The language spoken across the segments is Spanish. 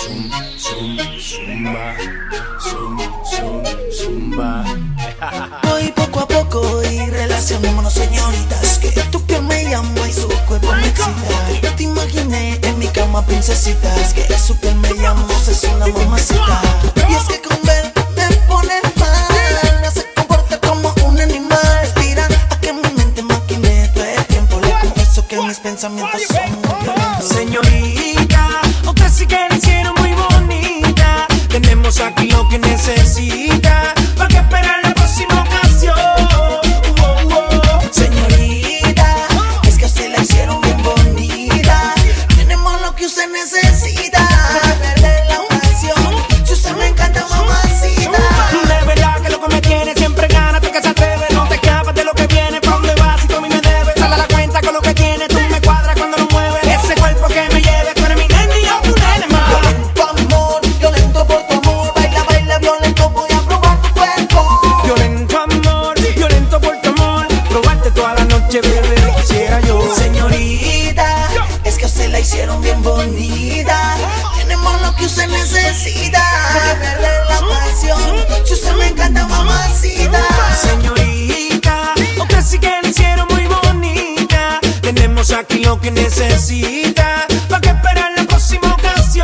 Zumba. Voy poco a poco y relacionémonos, señoritas, que tu piel me llama y su cuerpo me excita. Te imaginé en mi cama, princesitas, que su piel me llama, es una mamacita. Y es que con ver me pone mal, me hace comportar como un animal. Respira a que mi mente maquine todo el tiempo. Le confieso que mis pensamientos son muy violentos. Señorita, otra sí que la hicieron muy bonita. Tenemos aquí lo que necesita. ¿Para qué esperar la próxima ocasión? Señorita, es que a usted la hicieron bien bonita. Tenemos lo que usted necesita para perder la ocasión. Si usted me encanta, mamacita. De verdad que lo que me tiene siempre gana. Tú que se atreve, no te escapas de lo que viene. ¿Pa' dónde vas si tú a mí me debes? Sal a la cuenta con lo que tienes. Tú me cuadras cuando lo mueves. Ese cuerpo que me lleve, tú eres mi nene y yo tu nene más. Violento amor, violento por tu amor. Baila, baila, violento, voy a probar tu cuerpo. Violento amor, violento por tu amor. Probarte toda la noche, bebé, quisiera yo. Señorita, es que a usted la hicieron bien bonita. Tenemos lo que usted necesita para perder la pasión. Si usted me encanta, mamacita. Señorita, otra sí que la hicieron muy bonita. Tenemos aquí lo que necesita. ¿Para qué esperar la próxima ocasión?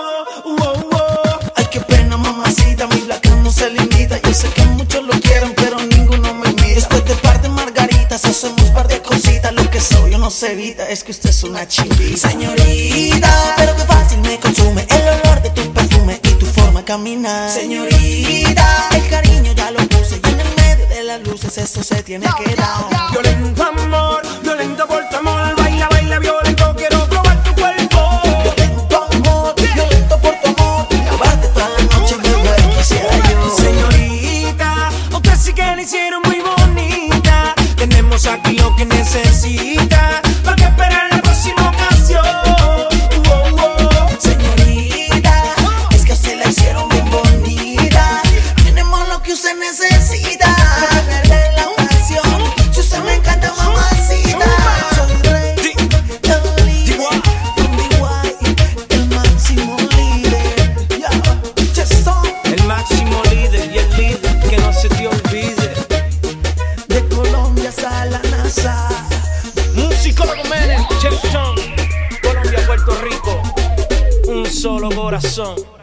Ay, qué pena, mamacita, mi blanca no se limita. Yo sé que muchos lo quieren, pero ninguno me mira. Después de par de margaritas, hacemos par de cositas. Lo que soy yo no se evita, es que usted es una chimbita. Señorita, pero qué fácil me consume el olor de tu perfume y tu forma de caminar. Señorita, el cariño ya lo puse y en el medio de las luces eso se tiene que dar. Violento amor, violento por tu amor. Baila, baila, violento, quiero probar tu cuerpo. Violento amor, violento por tu amor. Probarte toda la noche, bebé, quisiera yo. Señorita, otra sí que la hicieron muy bonita. Tenemos aquí lo que necesita. ¿Para qué esperar la próxima ocasión? Señorita, es que a usted la hicieron bien bonita. Tenemos lo que usted necesita para perder la ocasión. Si usted me encanta, mamacita. Soy rey, el líder, con DY, el máximo líder. El máximo líder y el líder que no se te olvide. De Colombia hasta la NASA. Musicólogo Menem, Jefferson, Colombia, Puerto Rico, un solo corazón.